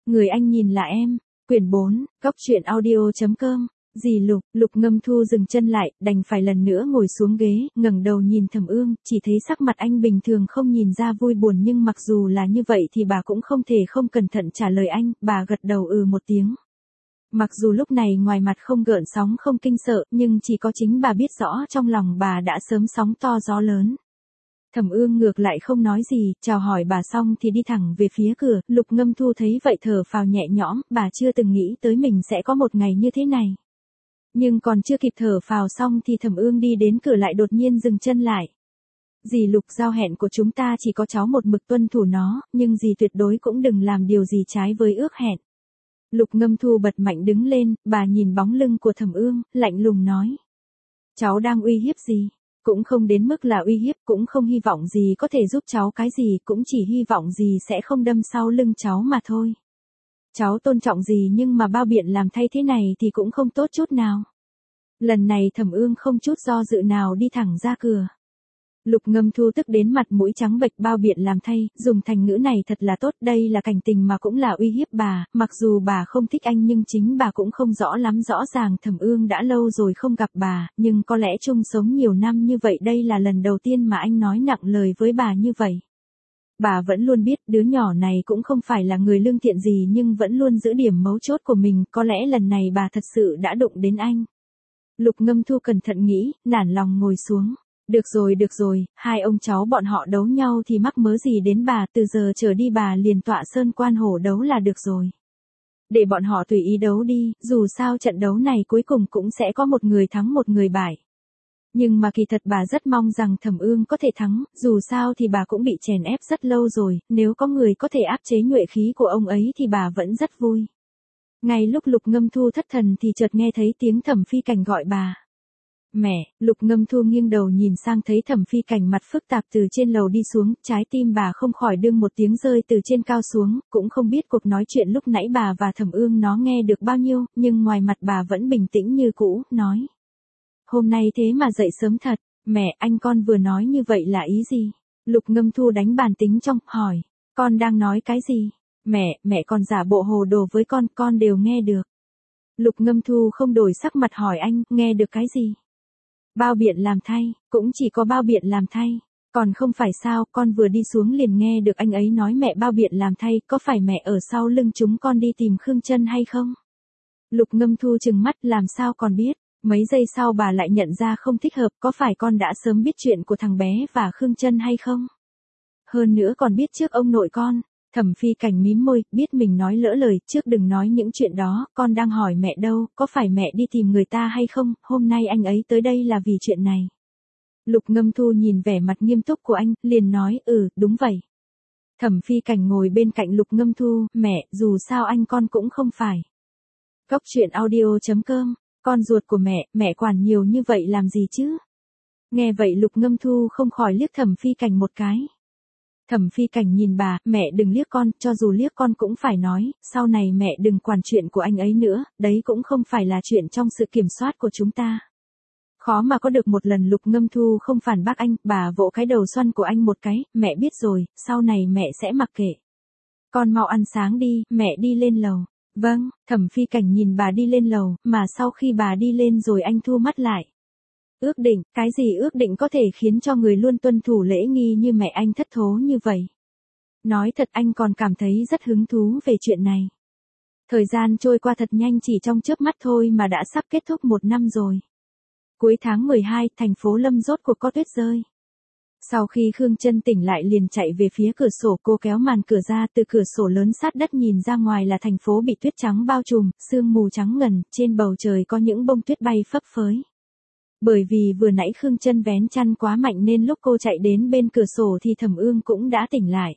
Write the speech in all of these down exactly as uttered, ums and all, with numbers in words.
Người anh nhìn là em. Quyển bốn, Cóc truyện audio chấm com. Dì Lục, Lục Ngâm Thu dừng chân lại, đành phải lần nữa ngồi xuống ghế, ngẩng đầu nhìn Thẩm Ương, chỉ thấy sắc mặt anh bình thường không nhìn ra vui buồn, nhưng mặc dù là như vậy thì bà cũng không thể không cẩn thận trả lời anh, bà gật đầu ừ một tiếng. Mặc dù lúc này ngoài mặt không gợn sóng không kinh sợ, nhưng chỉ có chính bà biết rõ trong lòng bà đã sớm sóng to gió lớn. Thẩm Ương ngược lại không nói gì, chào hỏi bà xong thì đi thẳng về phía cửa, Lục Ngâm Thu thấy vậy thở phào nhẹ nhõm, bà chưa từng nghĩ tới mình sẽ có một ngày như thế này. Nhưng còn chưa kịp thở phào xong thì Thẩm Ương đi đến cửa lại đột nhiên dừng chân lại. Dì Lục, giao hẹn của chúng ta chỉ có cháu một mực tuân thủ nó, nhưng dì tuyệt đối cũng đừng làm điều gì trái với ước hẹn. Lục Ngâm Thu bật mạnh đứng lên, bà nhìn bóng lưng của Thẩm Ương, lạnh lùng nói. Cháu đang uy hiếp gì? Cũng không đến mức là uy hiếp, cũng không hy vọng gì có thể giúp cháu cái gì, cũng chỉ hy vọng gì sẽ không đâm sau lưng cháu mà thôi. Cháu tôn trọng gì nhưng mà bao biện làm thay thế này thì cũng không tốt chút nào. Lần này Thẩm Ương không chút do dự nào đi thẳng ra cửa. Lục Ngâm Thu tức đến mặt mũi trắng bệch, bao biện làm thay, dùng thành ngữ này thật là tốt, đây là cảnh tình mà cũng là uy hiếp bà, mặc dù bà không thích anh nhưng chính bà cũng không rõ lắm, rõ ràng Thẩm Ương đã lâu rồi không gặp bà, nhưng có lẽ chung sống nhiều năm như vậy đây là lần đầu tiên mà anh nói nặng lời với bà như vậy. Bà vẫn luôn biết đứa nhỏ này cũng không phải là người lương thiện gì nhưng vẫn luôn giữ điểm mấu chốt của mình, có lẽ lần này bà thật sự đã đụng đến anh. Lục Ngâm Thu cẩn thận nghĩ, nản lòng ngồi xuống. Được rồi được rồi, hai ông cháu bọn họ đấu nhau thì mắc mớ gì đến bà, từ giờ trở đi bà liền tọa sơn quan hổ đấu là được rồi. Để bọn họ tùy ý đấu đi, dù sao trận đấu này cuối cùng cũng sẽ có một người thắng một người bại. Nhưng mà kỳ thật bà rất mong rằng Thẩm Ương có thể thắng, dù sao thì bà cũng bị chèn ép rất lâu rồi, nếu có người có thể áp chế nhuệ khí của ông ấy thì bà vẫn rất vui. Ngay lúc Lục Ngâm Thu thất thần thì chợt nghe thấy tiếng Thẩm Phi Cảnh gọi bà. Mẹ, Lục Ngâm Thu nghiêng đầu nhìn sang thấy Thẩm Phi Cảnh mặt phức tạp từ trên lầu đi xuống, trái tim bà không khỏi đương một tiếng rơi từ trên cao xuống, cũng không biết cuộc nói chuyện lúc nãy bà và Thẩm Ương nó nghe được bao nhiêu, nhưng ngoài mặt bà vẫn bình tĩnh như cũ, nói. Hôm nay thế mà dậy sớm thật, mẹ, anh con vừa nói như vậy là ý gì? Lục Ngâm Thu đánh bàn tính trong, hỏi, con đang nói cái gì? Mẹ, mẹ còn giả bộ hồ đồ với con, con đều nghe được. Lục Ngâm Thu không đổi sắc mặt hỏi anh, nghe được cái gì? Bao biện làm thay, cũng chỉ có bao biện làm thay. Còn không phải sao, con vừa đi xuống liền nghe được anh ấy nói mẹ bao biện làm thay, có phải mẹ ở sau lưng chúng con đi tìm Khương Chân hay không? Lục Ngâm Thu trừng mắt, làm sao còn biết? Mấy giây sau bà lại nhận ra không thích hợp, có phải con đã sớm biết chuyện của thằng bé và Khương Chân hay không? Hơn nữa còn biết trước ông nội con. Thẩm Phi Cảnh mím môi, biết mình nói lỡ lời, trước đừng nói những chuyện đó, con đang hỏi mẹ đâu, có phải mẹ đi tìm người ta hay không, hôm nay anh ấy tới đây là vì chuyện này. Lục Ngâm Thu nhìn vẻ mặt nghiêm túc của anh, liền nói, ừ, đúng vậy. Thẩm Phi Cảnh ngồi bên cạnh Lục Ngâm Thu, mẹ, dù sao anh con cũng không phải. Cóc truyện audio chấm com, con ruột của mẹ, mẹ quản nhiều như vậy làm gì chứ? Nghe vậy Lục Ngâm Thu không khỏi liếc Thẩm Phi Cảnh một cái. Thẩm Phi Cảnh nhìn bà, mẹ đừng liếc con, cho dù liếc con cũng phải nói, sau này mẹ đừng quản chuyện của anh ấy nữa, đấy cũng không phải là chuyện trong sự kiểm soát của chúng ta. Khó mà có được một lần Lục Ngâm Thu không phản bác anh, bà vỗ cái đầu xoăn của anh một cái, mẹ biết rồi, sau này mẹ sẽ mặc kệ. Con mau ăn sáng đi, mẹ đi lên lầu. Vâng, Thẩm Phi Cảnh nhìn bà đi lên lầu, mà sau khi bà đi lên rồi anh thu mắt lại. Ước định, cái gì ước định có thể khiến cho người luôn tuân thủ lễ nghi như mẹ anh thất thố như vậy? Nói thật anh còn cảm thấy rất hứng thú về chuyện này. Thời gian trôi qua thật nhanh, chỉ trong chớp mắt thôi mà đã sắp kết thúc một năm rồi. Cuối tháng mười hai, thành phố Lâm rốt cuộc có tuyết rơi. Sau khi Khương Chân tỉnh lại liền chạy về phía cửa sổ, cô kéo màn cửa ra, từ cửa sổ lớn sát đất nhìn ra ngoài là thành phố bị tuyết trắng bao trùm, sương mù trắng ngần, trên bầu trời có những bông tuyết bay phấp phới. Bởi vì vừa nãy Khương Chân vén chăn quá mạnh nên lúc cô chạy đến bên cửa sổ thì Thẩm Ương cũng đã tỉnh lại.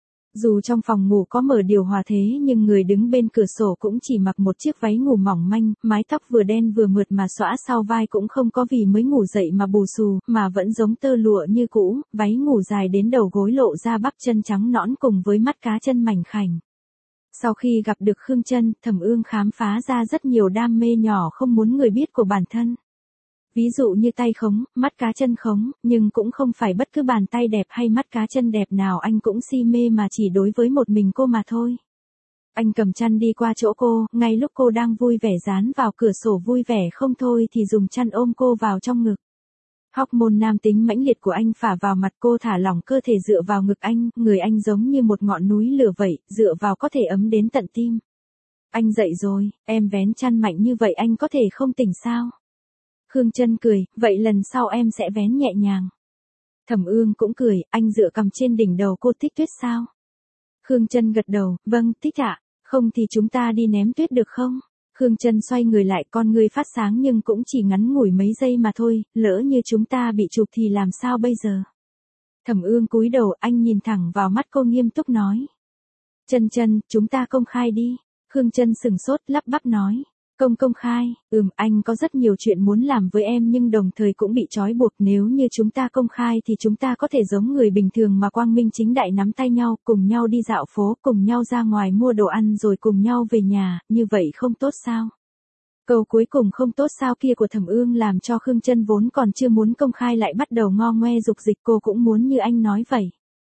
Dù trong phòng ngủ có mở điều hòa thế nhưng người đứng bên cửa sổ cũng chỉ mặc một chiếc váy ngủ mỏng manh, mái tóc vừa đen vừa mượt mà xõa sau vai cũng không có vì mới ngủ dậy mà bù xù, mà vẫn giống tơ lụa như cũ, váy ngủ dài đến đầu gối lộ ra bắp chân trắng nõn cùng với mắt cá chân mảnh khảnh. Sau khi gặp được Khương Chân, Thẩm Ương khám phá ra rất nhiều đam mê nhỏ không muốn người biết của bản thân. Ví dụ như tay khống, mắt cá chân khống, nhưng cũng không phải bất cứ bàn tay đẹp hay mắt cá chân đẹp nào anh cũng si mê mà chỉ đối với một mình cô mà thôi. Anh cầm chăn đi qua chỗ cô, ngay lúc cô đang vui vẻ dán vào cửa sổ vui vẻ không thôi thì dùng chăn ôm cô vào trong ngực. Hormone nam tính mãnh liệt của anh phả vào mặt cô, thả lỏng cơ thể dựa vào ngực anh, người anh giống như một ngọn núi lửa vậy, dựa vào có thể ấm đến tận tim. Anh dậy rồi, em vén chăn mạnh như vậy anh có thể không tỉnh sao? Khương Trân cười, vậy lần sau em sẽ vén nhẹ nhàng. Thẩm Ương cũng cười, anh dựa cằm trên đỉnh đầu cô, thích tuyết sao? Khương Trân gật đầu, vâng, thích ạ, không thì chúng ta đi ném tuyết được không? Khương Trân xoay người lại, con ngươi phát sáng nhưng cũng chỉ ngắn ngủi mấy giây mà thôi, lỡ như chúng ta bị chụp thì làm sao bây giờ? Thẩm Ương cúi đầu, anh nhìn thẳng vào mắt cô nghiêm túc nói. Trân Trân, chúng ta công khai đi. Khương Trân sừng sốt, lắp bắp nói. Công công khai, ừm, anh có rất nhiều chuyện muốn làm với em nhưng đồng thời cũng bị trói buộc, nếu như chúng ta công khai thì chúng ta có thể giống người bình thường mà quang minh chính đại nắm tay nhau, cùng nhau đi dạo phố, cùng nhau ra ngoài mua đồ ăn rồi cùng nhau về nhà, như vậy không tốt sao? Câu cuối cùng không tốt sao kia của Thẩm Ương làm cho Khương Trân vốn còn chưa muốn công khai lại bắt đầu ngo ngoe dục dịch, cô cũng muốn như anh nói vậy.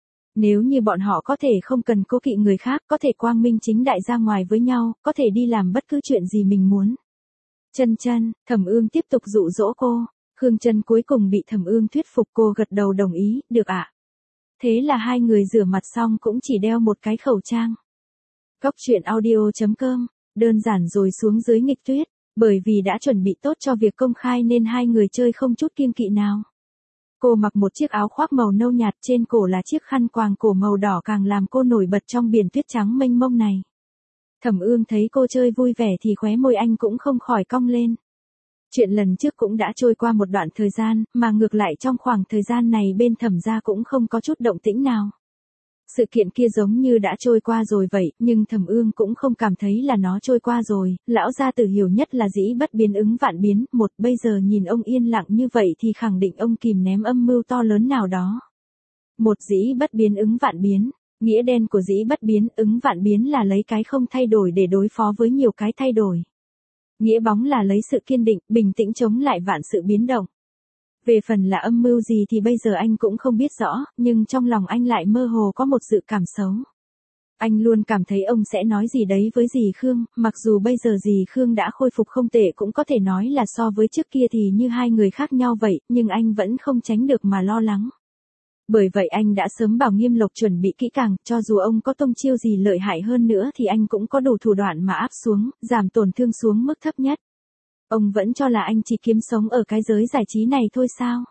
Nếu như bọn họ có thể không cần cố kỵ người khác, có thể quang minh chính đại ra ngoài với nhau, có thể đi làm bất cứ chuyện gì mình muốn. Trân Trân, Thẩm Ương tiếp tục dụ dỗ cô. Khương Trân cuối cùng bị Thẩm Ương thuyết phục, cô gật đầu đồng ý, được ạ. Thế là hai người rửa mặt xong cũng chỉ đeo một cái khẩu trang. Góc truyện audio chấm com, đơn giản rồi xuống dưới nghịch tuyết, bởi vì đã chuẩn bị tốt cho việc công khai nên hai người chơi không chút kiêng kỵ nào. Cô mặc một chiếc áo khoác màu nâu nhạt, trên cổ là chiếc khăn quàng cổ màu đỏ càng làm cô nổi bật trong biển tuyết trắng mênh mông này. Thẩm Ương thấy cô chơi vui vẻ thì khóe môi anh cũng không khỏi cong lên. Chuyện lần trước cũng đã trôi qua một đoạn thời gian, mà ngược lại trong khoảng thời gian này bên Thẩm gia cũng không có chút động tĩnh nào. Sự kiện kia giống như đã trôi qua rồi vậy, nhưng Thẩm Ương cũng không cảm thấy là nó trôi qua rồi, lão gia tử hiểu nhất là dĩ bất biến ứng vạn biến, một bây giờ nhìn ông yên lặng như vậy thì khẳng định ông kìm ném âm mưu to lớn nào đó. Một dĩ bất biến ứng vạn biến, nghĩa đen của dĩ bất biến ứng vạn biến là lấy cái không thay đổi để đối phó với nhiều cái thay đổi. Nghĩa bóng là lấy sự kiên định, bình tĩnh chống lại vạn sự biến động. Về phần là âm mưu gì thì bây giờ anh cũng không biết rõ, nhưng trong lòng anh lại mơ hồ có một dự cảm xấu. Anh luôn cảm thấy ông sẽ nói gì đấy với dì Khương, mặc dù bây giờ dì Khương đã khôi phục không tệ, cũng có thể nói là so với trước kia thì như hai người khác nhau vậy, nhưng anh vẫn không tránh được mà lo lắng. Bởi vậy anh đã sớm bảo Nghiêm Lộc chuẩn bị kỹ càng, cho dù ông có tông chiêu gì lợi hại hơn nữa thì anh cũng có đủ thủ đoạn mà áp xuống, giảm tổn thương xuống mức thấp nhất. Ông vẫn cho là anh chỉ kiếm sống ở cái giới giải trí này thôi sao?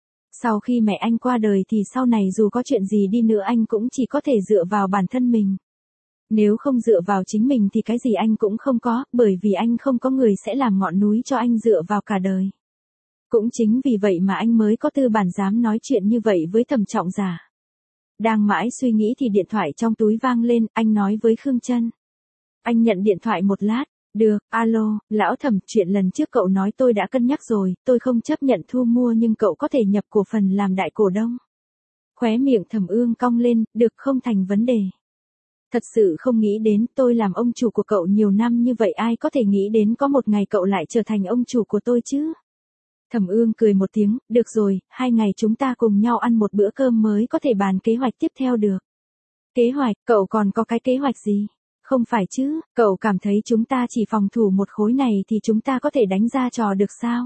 Sau khi mẹ anh qua đời thì sau này dù có chuyện gì đi nữa anh cũng chỉ có thể dựa vào bản thân mình. Nếu không dựa vào chính mình thì cái gì anh cũng không có, bởi vì anh không có người sẽ làm ngọn núi cho anh dựa vào cả đời. Cũng chính vì vậy mà anh mới có tư bản dám nói chuyện như vậy với Thẩm Trọng Giả. Đang mãi suy nghĩ thì điện thoại trong túi vang lên, anh nói với Khương Trân. Anh nhận điện thoại một lát. Được, alo, lão Thẩm, chuyện lần trước cậu nói tôi đã cân nhắc rồi, tôi không chấp nhận thu mua nhưng cậu có thể nhập cổ phần làm đại cổ đông. Khóe miệng Thẩm Ương cong lên, được, không thành vấn đề. Thật sự không nghĩ đến, tôi làm ông chủ của cậu nhiều năm như vậy, ai có thể nghĩ đến có một ngày cậu lại trở thành ông chủ của tôi chứ? Thẩm Ương cười một tiếng, được rồi, hai ngày chúng ta cùng nhau ăn một bữa cơm mới có thể bàn kế hoạch tiếp theo được. Kế hoạch, cậu còn có cái kế hoạch gì? Không phải chứ, cậu cảm thấy chúng ta chỉ phòng thủ một khối này thì chúng ta có thể đánh ra trò được sao?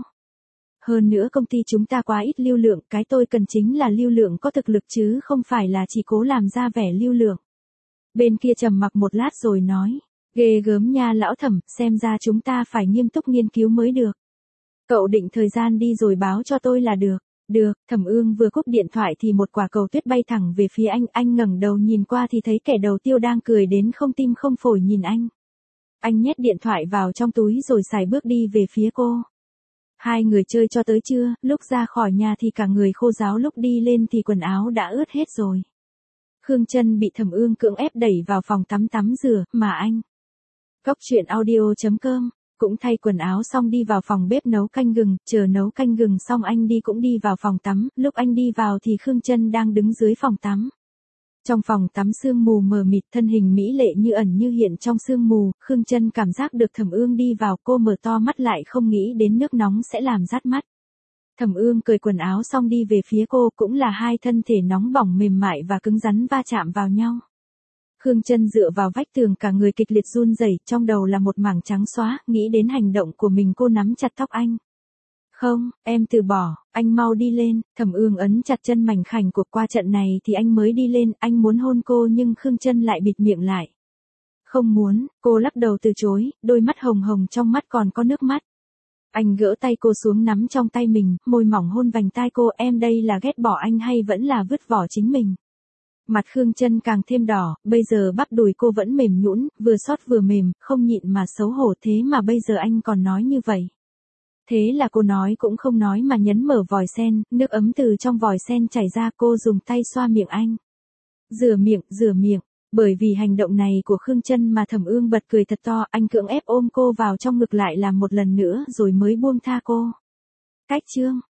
Hơn nữa công ty chúng ta quá ít lưu lượng, cái tôi cần chính là lưu lượng có thực lực chứ không phải là chỉ cố làm ra vẻ lưu lượng. Bên kia trầm mặc một lát rồi nói, ghê gớm nha lão Thẩm, xem ra chúng ta phải nghiêm túc nghiên cứu mới được. Cậu định thời gian đi rồi báo cho tôi là được. Được, Thẩm Ương vừa cúp điện thoại thì một quả cầu tuyết bay thẳng về phía anh, anh ngẩng đầu nhìn qua thì thấy kẻ đầu tiêu đang cười đến không tim không phổi nhìn anh. Anh nhét điện thoại vào trong túi rồi sải bước đi về phía cô. Hai người chơi cho tới trưa, lúc ra khỏi nhà thì cả người khô ráo, lúc đi lên thì quần áo đã ướt hết rồi. Khương Trân bị Thẩm Ương cưỡng ép đẩy vào phòng tắm tắm rửa, mà anh. Góc truyện audio chấm com cũng thay quần áo xong đi vào phòng bếp nấu canh gừng, chờ nấu canh gừng xong anh đi cũng đi vào phòng tắm, lúc anh đi vào thì Khương Trân đang đứng dưới phòng tắm. Trong phòng tắm sương mù mờ mịt, thân hình mỹ lệ như ẩn như hiện trong sương mù, Khương Trân cảm giác được Thẩm Ương đi vào, cô mở to mắt lại không nghĩ đến nước nóng sẽ làm rát mắt. Thẩm Ương cởi quần áo xong đi về phía cô, cũng là hai thân thể nóng bỏng mềm mại và cứng rắn va chạm vào nhau. Khương Chân dựa vào vách tường cả người kịch liệt run rẩy, trong đầu là một mảng trắng xóa, nghĩ đến hành động của mình cô nắm chặt tóc anh. Không, em từ bỏ, anh mau đi lên, Thẩm Ương ấn chặt chân mảnh khảnh của qua trận này thì anh mới đi lên, anh muốn hôn cô nhưng Khương Chân lại bịt miệng lại. Không muốn, cô lắc đầu từ chối, đôi mắt hồng hồng trong mắt còn có nước mắt. Anh gỡ tay cô xuống nắm trong tay mình, môi mỏng hôn vành tai cô, em đây là ghét bỏ anh hay vẫn là vứt vỏ chính mình. Mặt Khương Chân càng thêm đỏ, bây giờ bắp đùi cô vẫn mềm nhũn, vừa xót vừa mềm, không nhịn mà xấu hổ, thế mà bây giờ anh còn nói như vậy. Thế là cô nói cũng không nói mà nhấn mở vòi sen, nước ấm từ trong vòi sen chảy ra, cô dùng tay xoa miệng anh. Rửa miệng, rửa miệng. Bởi vì hành động này của Khương Chân mà Thẩm Ương bật cười thật to, anh cưỡng ép ôm cô vào trong ngực lại làm một lần nữa rồi mới buông tha cô. Cách chương